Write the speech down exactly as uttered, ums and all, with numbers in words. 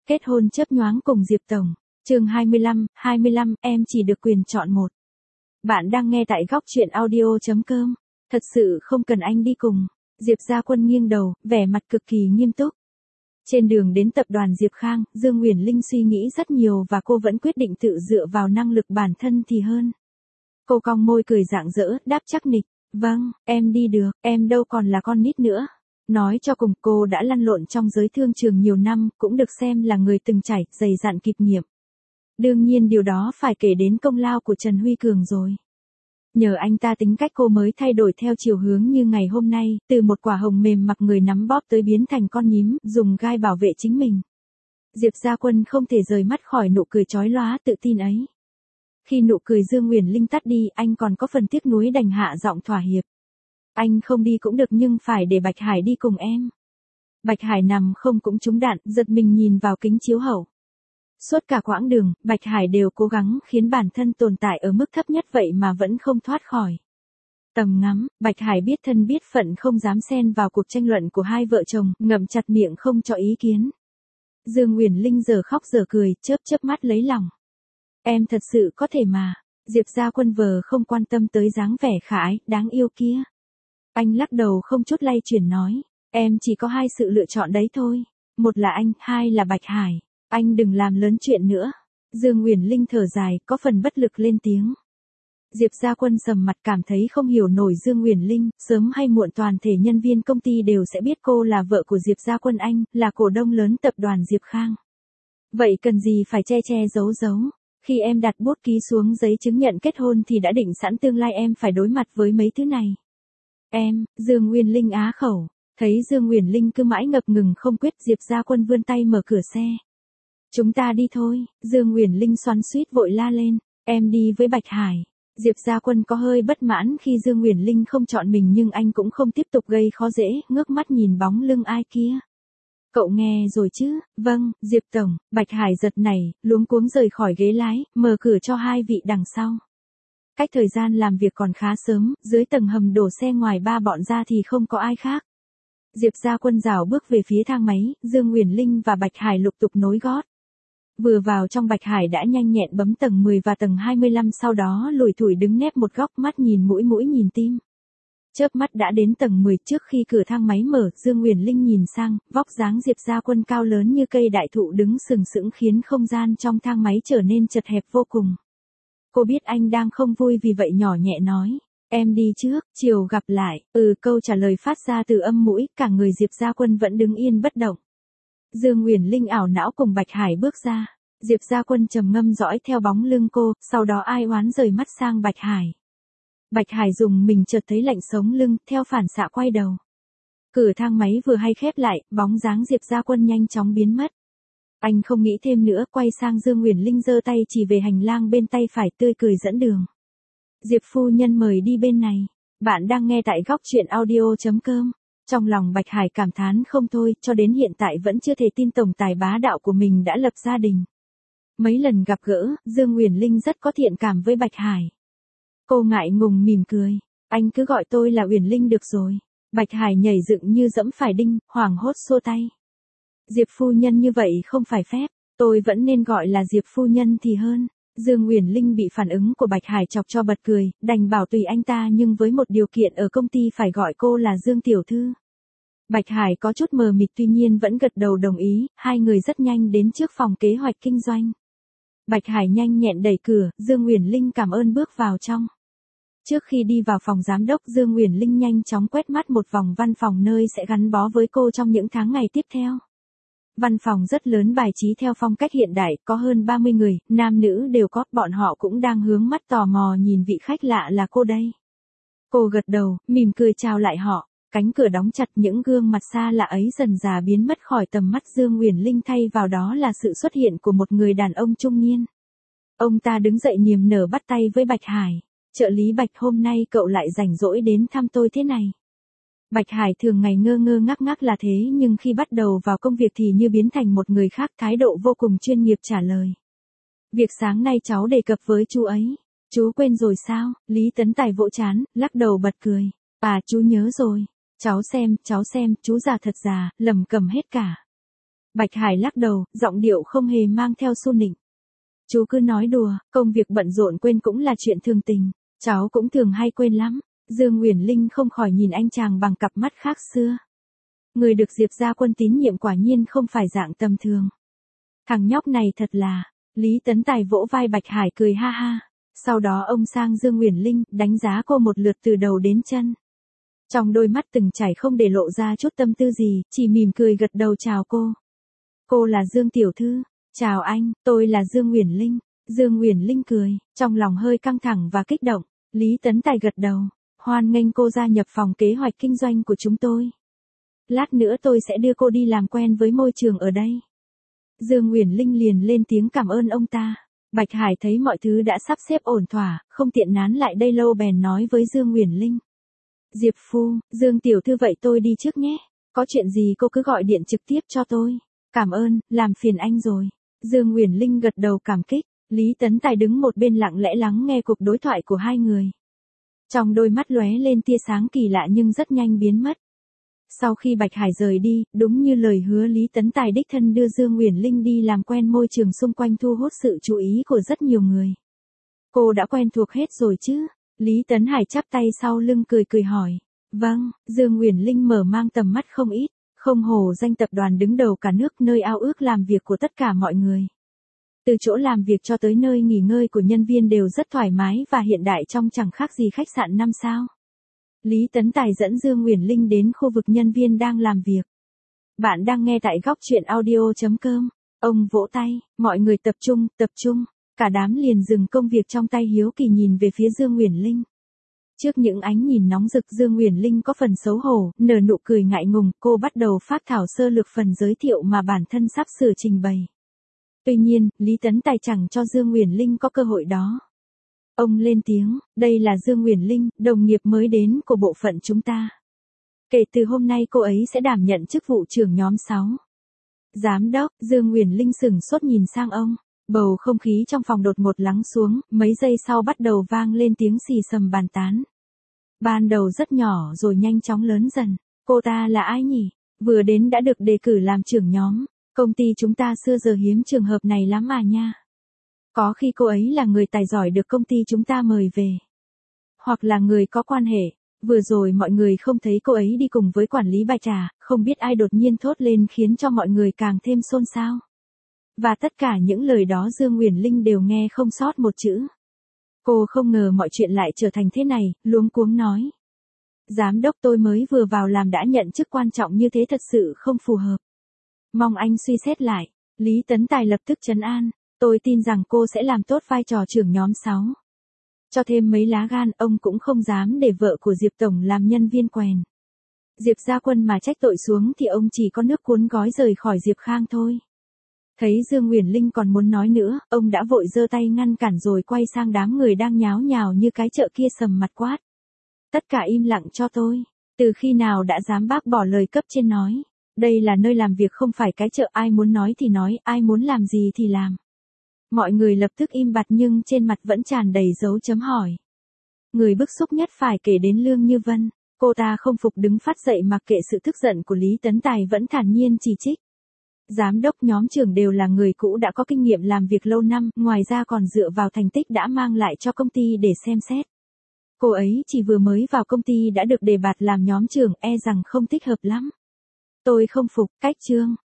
Kết hôn chớp nhoáng cùng Diệp Tổng. Chương hai mươi lăm, hai mươi lăm, em chỉ được quyền chọn một. Bạn đang nghe tại góc truyện audio chấm com. Thật sự không cần anh đi cùng. Diệp Gia Quân nghiêng đầu, vẻ mặt cực kỳ nghiêm túc. Trên đường đến tập đoàn Diệp Khang, Dương Uyển Linh suy nghĩ rất nhiều và cô vẫn quyết định tự dựa vào năng lực bản thân thì hơn. Cô cong môi cười rạng rỡ, đáp chắc nịch. Vâng, em đi được, em đâu còn là con nít nữa. Nói cho cùng, cô đã lăn lộn trong giới thương trường nhiều năm, cũng được xem là người từng trải, dày dặn kịp nghiệm. Đương nhiên điều đó phải kể đến công lao của Trần Huy Cường rồi. Nhờ anh ta tính cách cô mới thay đổi theo chiều hướng như ngày hôm nay, từ một quả hồng mềm mặc người nắm bóp tới biến thành con nhím, dùng gai bảo vệ chính mình. Diệp Gia Quân không thể rời mắt khỏi nụ cười chói lóa tự tin ấy. Khi nụ cười Dương Uyển Linh tắt đi, anh còn có phần tiếc nuối đành hạ giọng thỏa hiệp. Anh không đi cũng được nhưng phải để Bạch Hải đi cùng em. Bạch Hải nằm không cũng trúng đạn, giật mình nhìn vào kính chiếu hậu. Suốt cả quãng đường, Bạch Hải đều cố gắng khiến bản thân tồn tại ở mức thấp nhất vậy mà vẫn không thoát khỏi tầm ngắm. Bạch Hải biết thân biết phận không dám xen vào cuộc tranh luận của hai vợ chồng, ngậm chặt miệng không cho ý kiến. Dương Uyển Linh giờ khóc giờ cười, chớp chớp mắt lấy lòng. Em thật sự có thể mà. Diệp Gia Quân vờ không quan tâm tới dáng vẻ khả ái, đáng yêu kia. Anh lắc đầu không chút lay chuyển nói, em chỉ có hai sự lựa chọn đấy thôi. Một là anh, hai là Bạch Hải. Anh đừng làm lớn chuyện nữa. Dương Uyển Linh thở dài, có phần bất lực lên tiếng. Diệp Gia Quân sầm mặt cảm thấy không hiểu nổi Dương Uyển Linh, sớm hay muộn toàn thể nhân viên công ty đều sẽ biết cô là vợ của Diệp Gia Quân anh, là cổ đông lớn tập đoàn Diệp Khang. Vậy cần gì phải che che giấu giấu. Khi em đặt bút ký xuống giấy chứng nhận kết hôn thì đã định sẵn tương lai em phải đối mặt với mấy thứ này. Em, Dương Uyển Linh á khẩu. Thấy Dương Uyển Linh cứ mãi ngập ngừng không quyết, Diệp Gia Quân vươn tay mở cửa xe. Chúng ta đi thôi. Dương Uyển Linh xoắn xuýt vội la lên, em đi với Bạch Hải. Diệp Gia Quân có hơi bất mãn khi Dương Uyển Linh không chọn mình nhưng anh cũng không tiếp tục gây khó dễ, ngước mắt nhìn bóng lưng ai kia. Cậu nghe rồi chứ? Vâng, Diệp Tổng. Bạch Hải giật nảy, luống cuống rời khỏi ghế lái, mở cửa cho hai vị đằng sau. Cách thời gian làm việc còn khá sớm, dưới tầng hầm đổ xe ngoài ba bọn ra thì không có ai khác. Diệp Gia Quân rảo bước về phía thang máy, Dương Uyển Linh và Bạch Hải lục tục nối gót. Vừa vào trong, Bạch Hải đã nhanh nhẹn bấm tầng mười và tầng hai mươi lăm, sau đó lủi thủi đứng nép một góc, mắt nhìn mũi mũi nhìn tim. Chớp mắt đã đến tầng mười, trước khi cửa thang máy mở, Dương Uyển Linh nhìn sang, vóc dáng Diệp Gia Quân cao lớn như cây đại thụ đứng sừng sững khiến không gian trong thang máy trở nên chật hẹp vô cùng. Cô biết anh đang không vui vì vậy nhỏ nhẹ nói, em đi trước, chiều gặp lại. Ừ, câu trả lời phát ra từ âm mũi, cả người Diệp Gia Quân vẫn đứng yên bất động. Dương Uyển Linh ảo não cùng Bạch Hải bước ra. Diệp Gia Quân trầm ngâm dõi theo bóng lưng cô, sau đó ai oán rời mắt sang Bạch Hải. Bạch Hải dùng mình chợt thấy lạnh sống lưng, theo phản xạ quay đầu. Cửa thang máy vừa hay khép lại, bóng dáng Diệp Gia Quân nhanh chóng biến mất. Anh không nghĩ thêm nữa, quay sang Dương Uyển Linh giơ tay chỉ về hành lang bên tay phải, tươi cười dẫn đường. Diệp phu nhân mời đi bên này. Bạn đang nghe tại góc truyện audio chấm com. Trong lòng Bạch Hải cảm thán không thôi, cho đến hiện tại vẫn chưa thể tin tổng tài bá đạo của mình đã lập gia đình. Mấy lần gặp gỡ, Dương Uyển Linh rất có thiện cảm với Bạch Hải. Cô ngại ngùng mỉm cười, anh cứ gọi tôi là Uyển Linh được rồi. Bạch Hải nhảy dựng như dẫm phải đinh, hoảng hốt xua tay. Diệp phu nhân như vậy không phải phép, tôi vẫn nên gọi là Diệp phu nhân thì hơn. Dương Uyển Linh bị phản ứng của Bạch Hải chọc cho bật cười, đành bảo tùy anh ta nhưng với một điều kiện ở công ty phải gọi cô là Dương tiểu thư. Bạch Hải có chút mờ mịt tuy nhiên vẫn gật đầu đồng ý, hai người rất nhanh đến trước phòng kế hoạch kinh doanh. Bạch Hải nhanh nhẹn đẩy cửa, Dương Uyển Linh cảm ơn bước vào trong. Trước khi đi vào phòng giám đốc, Dương Uyển Linh nhanh chóng quét mắt một vòng văn phòng nơi sẽ gắn bó với cô trong những tháng ngày tiếp theo. Văn phòng rất lớn, bài trí theo phong cách hiện đại, có hơn ba mươi người, nam nữ đều có, bọn họ cũng đang hướng mắt tò mò nhìn vị khách lạ là cô đây. Cô gật đầu, mỉm cười chào lại họ, cánh cửa đóng chặt, những gương mặt xa lạ ấy dần dà biến mất khỏi tầm mắt Dương Uyển Linh, thay vào đó là sự xuất hiện của một người đàn ông trung niên. Ông ta đứng dậy niềm nở bắt tay với Bạch Hải, trợ lý Bạch, hôm nay cậu lại rảnh rỗi đến thăm tôi thế này. Bạch Hải thường ngày ngơ ngơ ngác ngác là thế nhưng khi bắt đầu vào công việc thì như biến thành một người khác, thái độ vô cùng chuyên nghiệp trả lời. Việc sáng nay cháu đề cập với chú ấy. Chú quên rồi sao? Lý Tấn Tài vỗ trán, lắc đầu bật cười. À, chú nhớ rồi. Cháu xem, cháu xem, chú già thật già, lẩm cẩm hết cả. Bạch Hải lắc đầu, giọng điệu không hề mang theo xu nịnh. Chú cứ nói đùa, công việc bận rộn quên cũng là chuyện thường tình, cháu cũng thường hay quên lắm. Dương Uyển Linh không khỏi nhìn anh chàng bằng cặp mắt khác xưa. Người được Diệp Gia Quân tín nhiệm quả nhiên không phải dạng tầm thường. Thằng nhóc này thật là, Lý Tấn Tài vỗ vai Bạch Hải cười ha ha. Sau đó ông sang Dương Uyển Linh, đánh giá cô một lượt từ đầu đến chân. Trong đôi mắt từng trải không để lộ ra chút tâm tư gì, chỉ mỉm cười gật đầu chào cô. Cô là Dương tiểu thư. Chào anh, tôi là Dương Uyển Linh. Dương Uyển Linh cười, trong lòng hơi căng thẳng và kích động. Lý Tấn Tài gật đầu, hoan nghênh cô gia nhập phòng kế hoạch kinh doanh của chúng tôi. Lát nữa tôi sẽ đưa cô đi làm quen với môi trường ở đây. Dương Uyển Linh liền lên tiếng cảm ơn ông ta. Bạch Hải thấy mọi thứ đã sắp xếp ổn thỏa, không tiện nán lại đây lâu bèn nói với Dương Uyển Linh. Diệp phu, Dương tiểu thư vậy tôi đi trước nhé. Có chuyện gì cô cứ gọi điện trực tiếp cho tôi. Cảm ơn, làm phiền anh rồi. Dương Uyển Linh gật đầu cảm kích. Lý Tấn Tài đứng một bên lặng lẽ lắng nghe cuộc đối thoại của hai người. Trong đôi mắt lóe lên tia sáng kỳ lạ nhưng rất nhanh biến mất. Sau khi Bạch Hải rời đi, đúng như lời hứa Lý Tấn Tài đích thân đưa Dương Uyển Linh đi làm quen môi trường xung quanh thu hút sự chú ý của rất nhiều người. Cô đã quen thuộc hết rồi chứ? Lý Tấn Hải chắp tay sau lưng cười cười hỏi. Vâng, Dương Uyển Linh mở mang tầm mắt không ít, không hổ danh tập đoàn đứng đầu cả nước nơi ao ước làm việc của tất cả mọi người. Từ chỗ làm việc cho tới nơi nghỉ ngơi của nhân viên đều rất thoải mái và hiện đại trông chẳng khác gì khách sạn năm sao. Lý Tấn Tài dẫn Dương Uyển Linh đến khu vực nhân viên đang làm việc. Bạn đang nghe tại góc truyện audio chấm com. Ông vỗ tay, mọi người tập trung, tập trung. Cả đám liền dừng công việc trong tay hiếu kỳ nhìn về phía Dương Uyển Linh. Trước những ánh nhìn nóng rực Dương Uyển Linh có phần xấu hổ, nở nụ cười ngại ngùng, cô bắt đầu phát thảo sơ lược phần giới thiệu mà bản thân sắp sửa trình bày. Tuy nhiên, Lý Tấn Tài chẳng cho Dương Uyển Linh có cơ hội đó. Ông lên tiếng, đây là Dương Uyển Linh, đồng nghiệp mới đến của bộ phận chúng ta. Kể từ hôm nay cô ấy sẽ đảm nhận chức vụ trưởng nhóm sáu. Giám đốc, Dương Uyển Linh sửng sốt nhìn sang ông. Bầu không khí trong phòng đột ngột lắng xuống, mấy giây sau bắt đầu vang lên tiếng xì xầm bàn tán. Ban đầu rất nhỏ rồi nhanh chóng lớn dần. Cô ta là ai nhỉ? Vừa đến đã được đề cử làm trưởng nhóm. Công ty chúng ta xưa giờ hiếm trường hợp này lắm à nha. Có khi cô ấy là người tài giỏi được công ty chúng ta mời về. Hoặc là người có quan hệ. Vừa rồi mọi người không thấy cô ấy đi cùng với quản lý Bạch Trà, không biết ai đột nhiên thốt lên khiến cho mọi người càng thêm xôn xao. Và tất cả những lời đó Dương Uyển Linh đều nghe không sót một chữ. Cô không ngờ mọi chuyện lại trở thành thế này, luống cuống nói. Giám đốc tôi mới vừa vào làm đã nhận chức quan trọng như thế thật sự không phù hợp. Mong anh suy xét lại. Lý Tấn Tài lập tức trấn an. Tôi tin rằng cô sẽ làm tốt vai trò trưởng nhóm sáu. Cho thêm mấy lá gan, ông cũng không dám để vợ của Diệp Tổng làm nhân viên quèn. Diệp Gia Quân mà trách tội xuống thì ông chỉ có nước cuốn gói rời khỏi Diệp Khang thôi. Thấy Dương Uyển Linh còn muốn nói nữa, ông đã vội giơ tay ngăn cản rồi quay sang đám người đang nháo nhào như cái chợ kia sầm mặt quát. Tất cả im lặng cho tôi. Từ khi nào đã dám bác bỏ lời cấp trên nói. Đây là nơi làm việc không phải cái chợ, ai muốn nói thì nói, ai muốn làm gì thì làm. Mọi người lập tức im bặt nhưng trên mặt vẫn tràn đầy dấu chấm hỏi. Người bức xúc nhất phải kể đến Lương Như Vân. Cô ta không phục đứng phát dậy mặc kệ sự tức giận của Lý Tấn Tài vẫn thản nhiên chỉ trích. Giám đốc nhóm trưởng đều là người cũ đã có kinh nghiệm làm việc lâu năm, ngoài ra còn dựa vào thành tích đã mang lại cho công ty để xem xét. Cô ấy chỉ vừa mới vào công ty đã được đề bạt làm nhóm trưởng, e rằng không thích hợp lắm. Tôi không phục, cách trương,